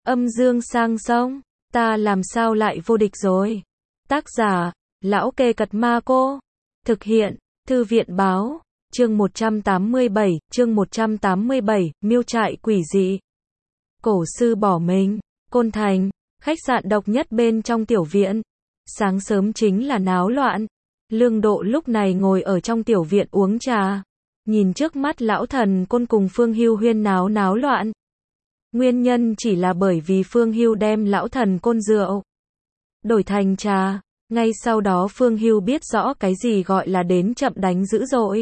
Âm dương sang sông, ta làm sao lại vô địch rồi. Tác giả, Lão Kê Cật Ma Cô. Thực hiện, Thư viện Báo. Chương 187, Miêu trại quỷ dị. Cổ sư bỏ mình, Côn Thành, khách sạn độc nhất bên trong tiểu viện. Sáng sớm chính là náo loạn. Lương Độ lúc này ngồi ở trong tiểu viện uống trà. Nhìn trước mắt lão thần Côn cùng Phương Hưu huyên náo loạn. Nguyên nhân chỉ là bởi vì Phương Hưu đem lão thần Côn rượu đổi thành trà. Ngay sau đó Phương Hưu biết rõ cái gì gọi là đến chậm đánh dữ dội.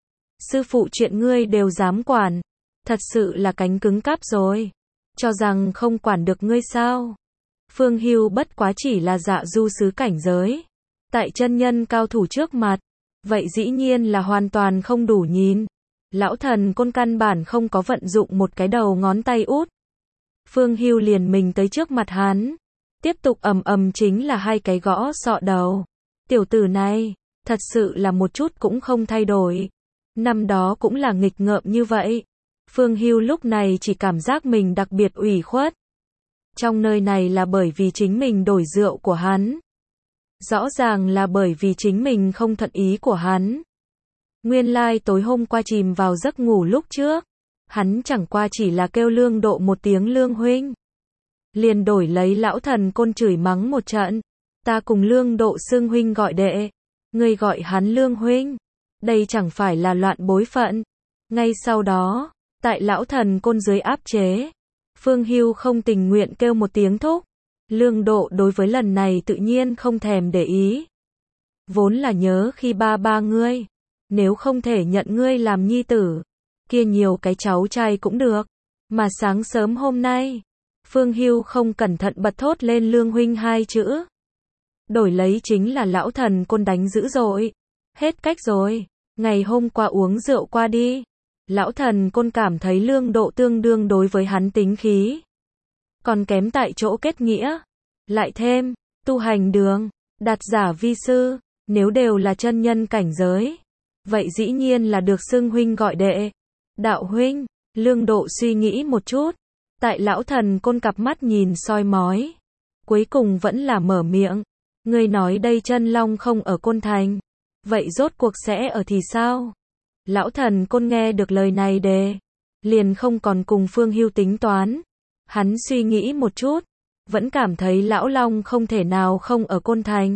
Sư phụ chuyện ngươi đều dám quản. Thật sự là cánh cứng cáp rồi. Cho rằng không quản được ngươi sao. Phương Hưu bất quá chỉ là dạ du sứ cảnh giới. Tại chân nhân cao thủ trước mặt. Vậy dĩ nhiên là hoàn toàn không đủ nhìn. Lão thần Côn căn bản không có vận dụng một cái đầu ngón tay út. Phương Hưu liền mình tới trước mặt hắn. Tiếp tục ầm chính là hai cái gõ sọ đầu. Tiểu tử này, thật sự là một chút cũng không thay đổi. Năm đó cũng là nghịch ngợm như vậy. Phương Hưu lúc này chỉ cảm giác mình đặc biệt ủy khuất. Trong nơi này là bởi vì chính mình đổi rượu của hắn. Rõ ràng là bởi vì chính mình không thuận ý của hắn. Nguyên lai tối hôm qua chìm vào giấc ngủ lúc trước. Hắn chẳng qua chỉ là kêu Lương Độ một tiếng Lương huynh. Liền đổi lấy lão thần Côn chửi mắng một trận. Ta cùng Lương Độ xưng huynh gọi đệ. Ngươi gọi hắn Lương huynh. Đây chẳng phải là loạn bối phận. Ngay sau đó, tại lão thần Côn dưới áp chế. Phương Hưu không tình nguyện kêu một tiếng thúc. Lương Độ đối với lần này tự nhiên không thèm để ý. Vốn là nhớ khi ba ngươi. Nếu không thể nhận ngươi làm nhi tử. Kia nhiều cái cháu trai cũng được. Mà sáng sớm hôm nay. Phương Hưu không cẩn thận bật thốt lên Lương huynh hai chữ. Đổi lấy chính là lão thần Côn đánh dữ dội. Hết cách rồi. Ngày hôm qua uống rượu qua đi. Lão thần Côn cảm thấy Lương Độ tương đương đối với hắn tính khí. Còn kém tại chỗ kết nghĩa. Lại thêm, tu hành đường, đạt giả vi sư. Nếu đều là chân nhân cảnh giới. Vậy dĩ nhiên là được xưng huynh gọi đệ. Đạo huynh, Lương Độ suy nghĩ một chút. Tại lão thần Côn cặp mắt nhìn soi mói. Cuối cùng vẫn là mở miệng. Ngươi nói đây chân long không ở Côn Thành. Vậy rốt cuộc sẽ ở thì sao? Lão thần Côn nghe được lời này liền không còn cùng Phương Hưu tính toán. Hắn suy nghĩ một chút. Vẫn cảm thấy lão long không thể nào không ở Côn Thành.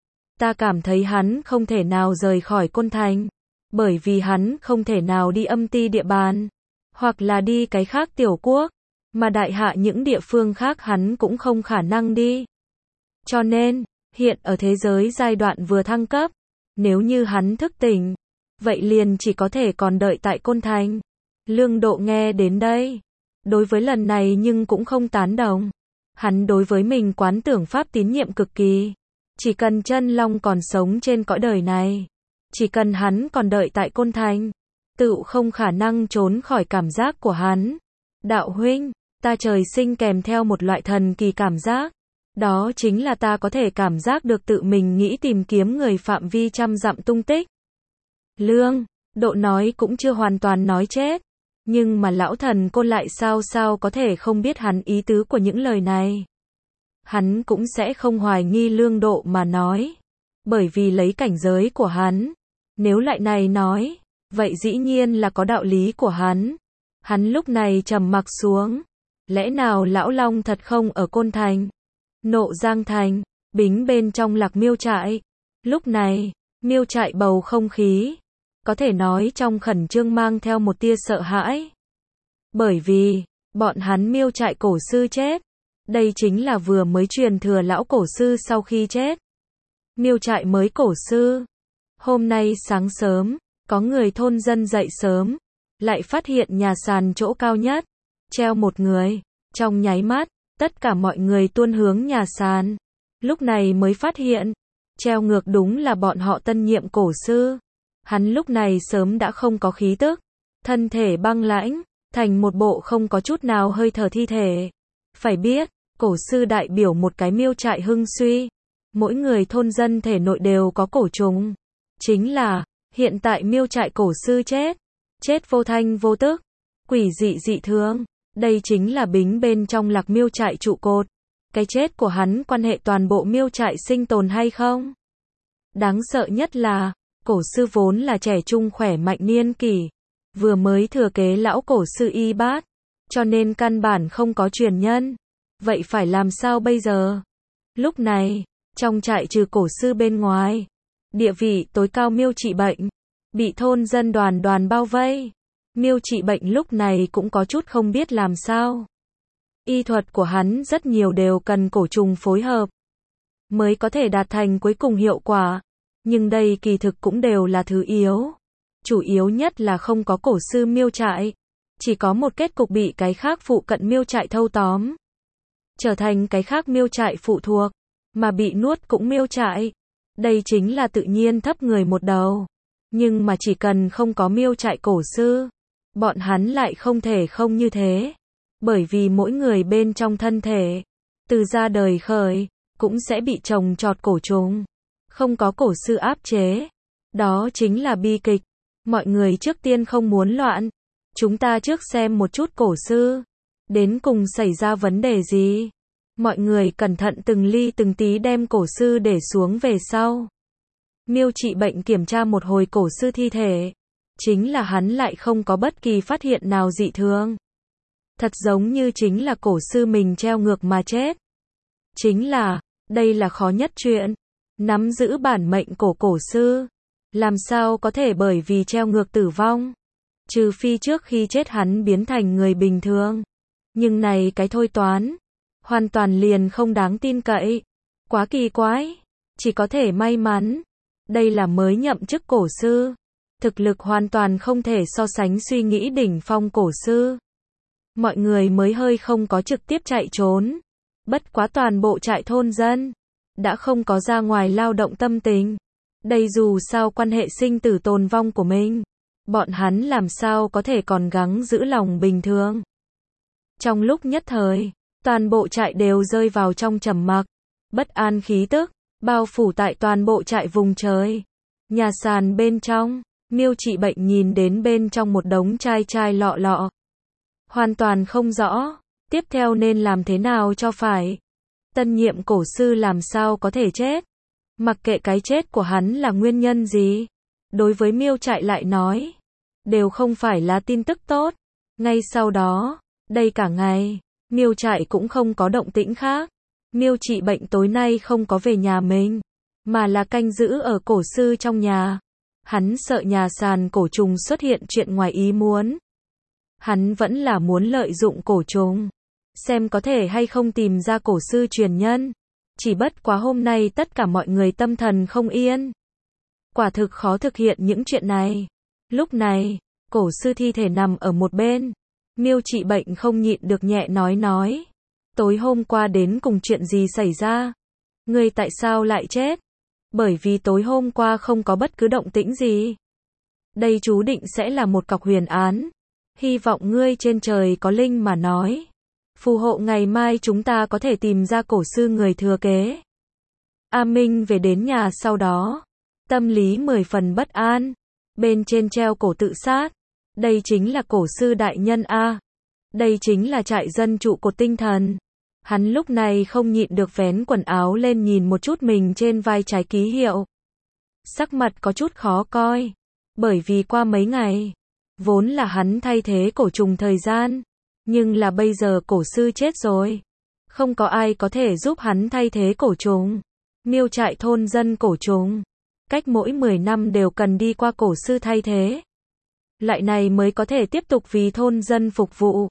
Ta cảm thấy hắn không thể nào rời khỏi Côn Thành. Bởi vì hắn không thể nào đi âm ti địa bàn. Hoặc là đi cái khác tiểu quốc. Mà đại hạ những địa phương khác hắn cũng không khả năng đi. Cho nên, hiện ở thế giới giai đoạn vừa thăng cấp. Nếu như hắn thức tỉnh. Vậy liền chỉ có thể còn đợi tại Côn Thành. Lương Độ nghe đến đây. Đối với lần này nhưng cũng không tán đồng. Hắn đối với mình quán tưởng pháp tín nhiệm cực kỳ. Chỉ cần chân long còn sống trên cõi đời này. Chỉ cần hắn còn đợi tại Côn Thành. Tự không khả năng trốn khỏi cảm giác của hắn. Đạo huynh, ta trời sinh kèm theo một loại thần kỳ cảm giác. Đó chính là ta có thể cảm giác được tự mình nghĩ tìm kiếm người phạm vi trăm dặm tung tích. Lương Độ nói cũng chưa hoàn toàn nói chết. Nhưng mà lão thần Côn lại sao có thể không biết hắn ý tứ của những lời này. Hắn cũng sẽ không hoài nghi Lương Độ mà nói. Bởi vì lấy cảnh giới của hắn. Nếu lại này nói. Vậy dĩ nhiên là có đạo lý của hắn. Hắn lúc này trầm mặc xuống. Lẽ nào lão long thật không ở Côn Thành? Nộ Giang Thành, Bính bên trong Lạc Miêu trại. Lúc này, Miêu trại bầu không khí. Có thể nói trong khẩn trương mang theo một tia sợ hãi. Bởi vì, bọn hắn Miêu trại cổ sư chết. Đây chính là vừa mới truyền thừa lão cổ sư sau khi chết. Miêu trại mới cổ sư. Hôm nay sáng sớm, có người thôn dân dậy sớm. Lại phát hiện nhà sàn chỗ cao nhất. Treo một người. Trong nháy mắt, tất cả mọi người tuôn hướng nhà sàn. Lúc này mới phát hiện. Treo ngược đúng là bọn họ tân nhiệm cổ sư. Hắn lúc này sớm đã không có khí tức. Thân thể băng lãnh. Thành một bộ không có chút nào hơi thở thi thể. Phải biết, cổ sư đại biểu một cái miêu trại hưng suy. Mỗi người thôn dân thể nội đều có cổ trùng. Chính là, hiện tại miêu trại cổ sư chết. Chết vô thanh vô tức. Quỷ dị dị thường. Đây chính là Bính bên trong Lạc Miêu trại trụ cột. Cái chết của hắn quan hệ toàn bộ Miêu trại sinh tồn hay không? Đáng sợ nhất là, cổ sư vốn là trẻ trung khỏe mạnh niên kỷ, vừa mới thừa kế lão cổ sư Y Bát, cho nên căn bản không có truyền nhân. Vậy phải làm sao bây giờ? Lúc này, trong trại trừ cổ sư bên ngoài, địa vị tối cao Miêu Trị Bệnh, bị thôn dân đoàn đoàn bao vây. Miêu Trị Bệnh lúc này cũng có chút không biết làm sao. Y thuật của hắn rất nhiều đều cần cổ trùng phối hợp, mới có thể đạt thành cuối cùng hiệu quả. Nhưng đây kỳ thực cũng đều là thứ yếu. Chủ yếu nhất là không có cổ sư Miêu trại. Chỉ có một kết cục bị cái khác phụ cận Miêu trại thâu tóm. Trở thành cái khác Miêu trại phụ thuộc. Mà bị nuốt cũng Miêu trại. Đây chính là tự nhiên thấp người một đầu. Nhưng mà chỉ cần không có Miêu trại cổ sư, bọn hắn lại không thể không như thế. Bởi vì mỗi người bên trong thân thể, từ ra đời khởi, cũng sẽ bị trồng trọt cổ trùng. Không có cổ sư áp chế. Đó chính là bi kịch. Mọi người trước tiên không muốn loạn. Chúng ta trước xem một chút cổ sư. Đến cùng xảy ra vấn đề gì? Mọi người cẩn thận từng ly từng tí đem cổ sư để xuống về sau. Miêu Trị Bệnh kiểm tra một hồi cổ sư thi thể. Chính là hắn lại không có bất kỳ phát hiện nào dị thường. Thật giống như chính là cổ sư mình treo ngược mà chết. Chính là, đây là khó nhất chuyện. Nắm giữ bản mệnh cổ sư. Làm sao có thể bởi vì treo ngược tử vong? Trừ phi trước khi chết hắn biến thành người bình thường. Nhưng này cái thôi toán. Hoàn toàn liền không đáng tin cậy. Quá kỳ quái. Chỉ có thể may mắn. Đây là mới nhậm chức cổ sư. Thực lực hoàn toàn không thể so sánh suy nghĩ đỉnh phong cổ sư. Mọi người mới hơi không có trực tiếp chạy trốn. Bất quá toàn bộ trại thôn dân đã không có ra ngoài lao động tâm tình. Đây dù sao quan hệ sinh tử tồn vong của mình. Bọn hắn làm sao có thể còn gắng giữ lòng bình thường. Trong lúc nhất thời, toàn bộ trại đều rơi vào trong trầm mặc. Bất an khí tức bao phủ tại toàn bộ trại vùng trời. Nhà sàn bên trong, Miêu Trị Bệnh nhìn đến bên trong một đống chai chai lọ lọ. Hoàn toàn không rõ, tiếp theo nên làm thế nào cho phải. Tân nhiệm cổ sư làm sao có thể chết? Mặc kệ cái chết của hắn là nguyên nhân gì, đối với Miêu trại lại nói, đều không phải là tin tức tốt. Ngay sau đó, đây cả ngày, Miêu trại cũng không có động tĩnh khác. Miêu Trị Bệnh tối nay không có về nhà mình, mà là canh giữ ở cổ sư trong nhà. Hắn sợ nhà sàn cổ trùng xuất hiện chuyện ngoài ý muốn. Hắn vẫn là muốn lợi dụng cổ trùng, xem có thể hay không tìm ra cổ sư truyền nhân. Chỉ bất quá hôm nay tất cả mọi người tâm thần không yên. Quả thực khó thực hiện những chuyện này. Lúc này, cổ sư thi thể nằm ở một bên. Miêu Trị Bệnh không nhịn được nhẹ nói. Tối hôm qua đến cùng chuyện gì xảy ra? Ngươi tại sao lại chết? Bởi vì tối hôm qua không có bất cứ động tĩnh gì. Đây chú định sẽ là một cọc huyền án. Hy vọng ngươi trên trời có linh mà nói. Phù hộ ngày mai chúng ta có thể tìm ra cổ sư người thừa kế. A Minh về đến nhà sau đó. Tâm lý 10 phần bất an. Bên trên treo cổ tự sát. Đây chính là cổ sư đại nhân A. Đây chính là trại dân trụ cột tinh thần. Hắn lúc này không nhịn được vén quần áo lên nhìn một chút mình trên vai trái ký hiệu. Sắc mặt có chút khó coi. Bởi vì qua mấy ngày, vốn là hắn thay thế cổ trùng thời gian. Nhưng là bây giờ cổ sư chết rồi. Không có ai có thể giúp hắn thay thế cổ trùng. Miêu trại thôn dân cổ trùng. Cách mỗi 10 năm đều cần đi qua cổ sư thay thế. Lại này mới có thể tiếp tục vì thôn dân phục vụ.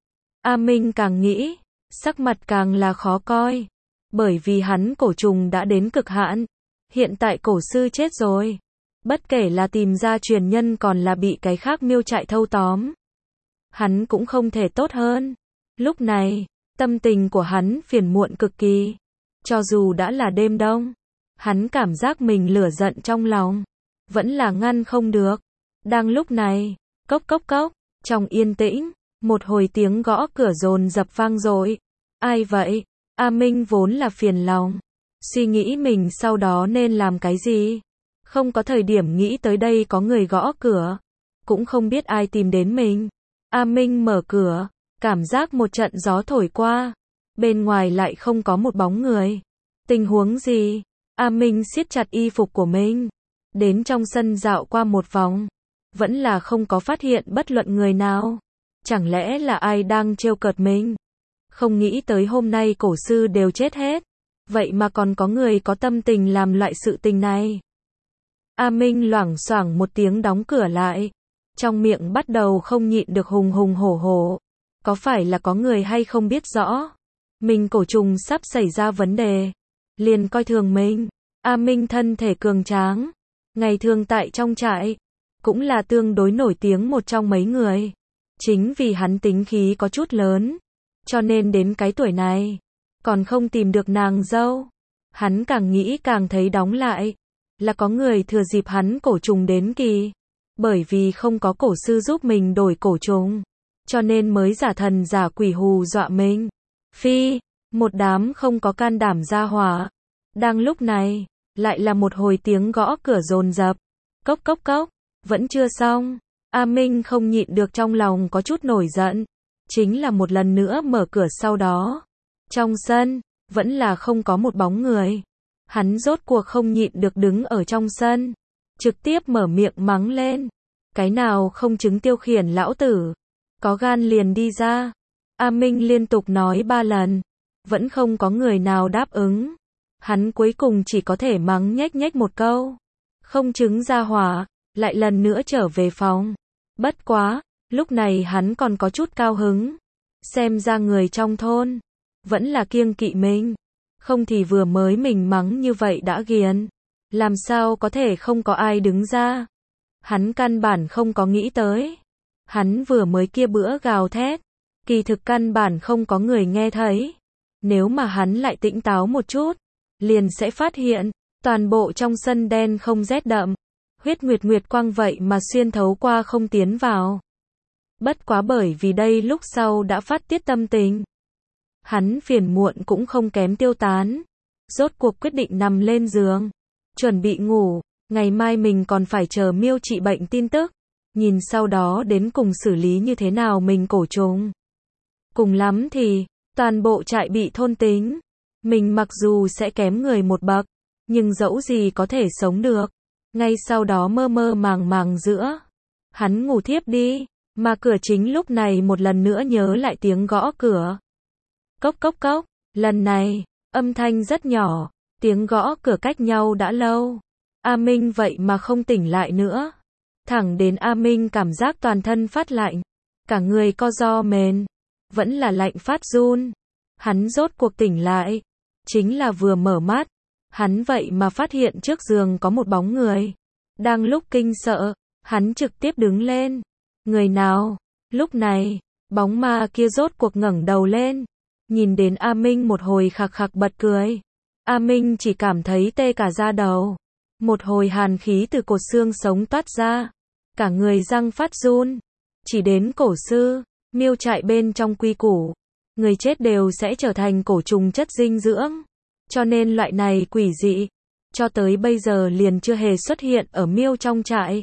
A Minh càng nghĩ, sắc mặt càng là khó coi. Bởi vì hắn cổ trùng đã đến cực hạn. Hiện tại cổ sư chết rồi. Bất kể là tìm ra truyền nhân còn là bị cái khác Miêu trại thâu tóm. Hắn cũng không thể tốt hơn. Lúc này, tâm tình của hắn phiền muộn cực kỳ. Cho dù đã là đêm đông, hắn cảm giác mình lửa giận trong lòng. Vẫn là ngăn không được. Đang lúc này, cốc cốc cốc, trong yên tĩnh, một hồi tiếng gõ cửa dồn dập vang dội. Ai vậy? A Minh vốn là phiền lòng. Suy nghĩ mình sau đó nên làm cái gì. Không có thời điểm nghĩ tới đây có người gõ cửa. Cũng không biết ai tìm đến mình. A Minh mở cửa. Cảm giác một trận gió thổi qua, bên ngoài lại không có một bóng người. Tình huống gì? A Minh siết chặt y phục của mình, đến trong sân dạo qua một vòng, vẫn là không có phát hiện bất luận người nào. Chẳng lẽ là ai đang trêu cợt mình? Không nghĩ tới hôm nay cổ sư đều chết hết, vậy mà còn có người có tâm tình làm loại sự tình này. A Minh loảng xoảng một tiếng đóng cửa lại, trong miệng bắt đầu không nhịn được hùng hùng hổ hổ. Có phải là có người hay không biết rõ, mình cổ trùng sắp xảy ra vấn đề, liền coi thường mình. A Minh thân thể cường tráng, ngày thường tại trong trại, cũng là tương đối nổi tiếng một trong mấy người. Chính vì hắn tính khí có chút lớn, cho nên đến cái tuổi này, còn không tìm được nàng dâu. Hắn càng nghĩ càng thấy đóng lại, là có người thừa dịp hắn cổ trùng đến kỳ. Bởi vì không có cổ sư giúp mình đổi cổ trùng, cho nên mới giả thần giả quỷ hù dọa mình. Phi, một đám không có can đảm ra hỏa. Đang lúc này, lại là một hồi tiếng gõ cửa dồn dập. Cốc cốc cốc, vẫn chưa xong. A Minh không nhịn được trong lòng có chút nổi giận. Chính là một lần nữa mở cửa sau đó. Trong sân, vẫn là không có một bóng người. Hắn rốt cuộc không nhịn được đứng ở trong sân, trực tiếp mở miệng mắng lên. Cái nào không chứng tiêu khiển lão tử, có gan liền đi ra. A Minh liên tục nói 3 lần, vẫn không có người nào đáp ứng. Hắn cuối cùng chỉ có thể mắng nhếch nhếch một câu. Không chứng ra hỏa, lại lần nữa trở về phòng. Bất quá, lúc này hắn còn có chút cao hứng. Xem ra người trong thôn, vẫn là kiêng kỵ mình. Không thì vừa mới mình mắng như vậy đã ghiền. Làm sao có thể không có ai đứng ra. Hắn căn bản không có nghĩ tới. Hắn vừa mới kia bữa gào thét, kỳ thực căn bản không có người nghe thấy. Nếu mà hắn lại tỉnh táo một chút, liền sẽ phát hiện, toàn bộ trong sân đen không rét đậm. Huyết nguyệt nguyệt quang vậy mà xuyên thấu qua không tiến vào. Bất quá bởi vì đây lúc sau đã phát tiết tâm tình. Hắn phiền muộn cũng không kém tiêu tán. Rốt cuộc quyết định nằm lên giường, chuẩn bị ngủ. Ngày mai mình còn phải chờ Miêu trị bệnh tin tức. Nhìn sau đó đến cùng xử lý như thế nào mình cổ trùng. Cùng lắm thì, toàn bộ trại bị thôn tính. Mình mặc dù sẽ kém người một bậc, nhưng dẫu gì có thể sống được. Ngay sau đó mơ mơ màng màng giữa. Hắn ngủ thiếp đi, mà cửa chính lúc này một lần nữa nhớ lại tiếng gõ cửa. Cốc cốc cốc, lần này, âm thanh rất nhỏ, tiếng gõ cửa cách nhau đã lâu. A Minh vậy mà không tỉnh lại nữa. Thẳng đến A Minh cảm giác toàn thân phát lạnh, cả người co ro mềm, vẫn là lạnh phát run. Hắn rốt cuộc tỉnh lại, chính là vừa mở mắt, hắn vậy mà phát hiện trước giường có một bóng người. Đang lúc kinh sợ, hắn trực tiếp đứng lên. Người nào? Lúc này, bóng ma kia rốt cuộc ngẩng đầu lên, nhìn đến A Minh một hồi khạc khạc bật cười. A Minh chỉ cảm thấy tê cả da đầu. Một hồi hàn khí từ cột xương sống toát ra, cả người răng phát run. Chỉ đến cổ sư, Miêu trại bên trong quy củ, người chết đều sẽ trở thành cổ trùng chất dinh dưỡng. Cho nên loại này quỷ dị, cho tới bây giờ liền chưa hề xuất hiện ở Miêu trong trại.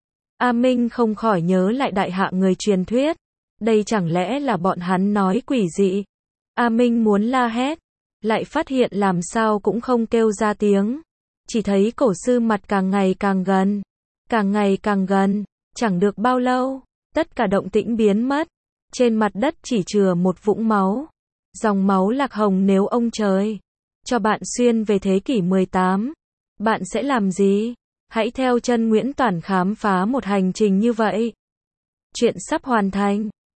A Minh không khỏi nhớ lại đại hạ người truyền thuyết. Đây chẳng lẽ là bọn hắn nói quỷ dị? A Minh muốn la hét, lại phát hiện làm sao cũng không kêu ra tiếng. Chỉ thấy cổ sư mặt càng ngày càng gần. Càng ngày càng gần, chẳng được bao lâu, tất cả động tĩnh biến mất. Trên mặt đất chỉ chừa một vũng máu. Dòng máu lạc hồng. Nếu ông trời cho bạn xuyên về thế kỷ 18, bạn sẽ làm gì? Hãy theo chân Nguyễn Toản khám phá một hành trình như vậy. Chuyện sắp hoàn thành.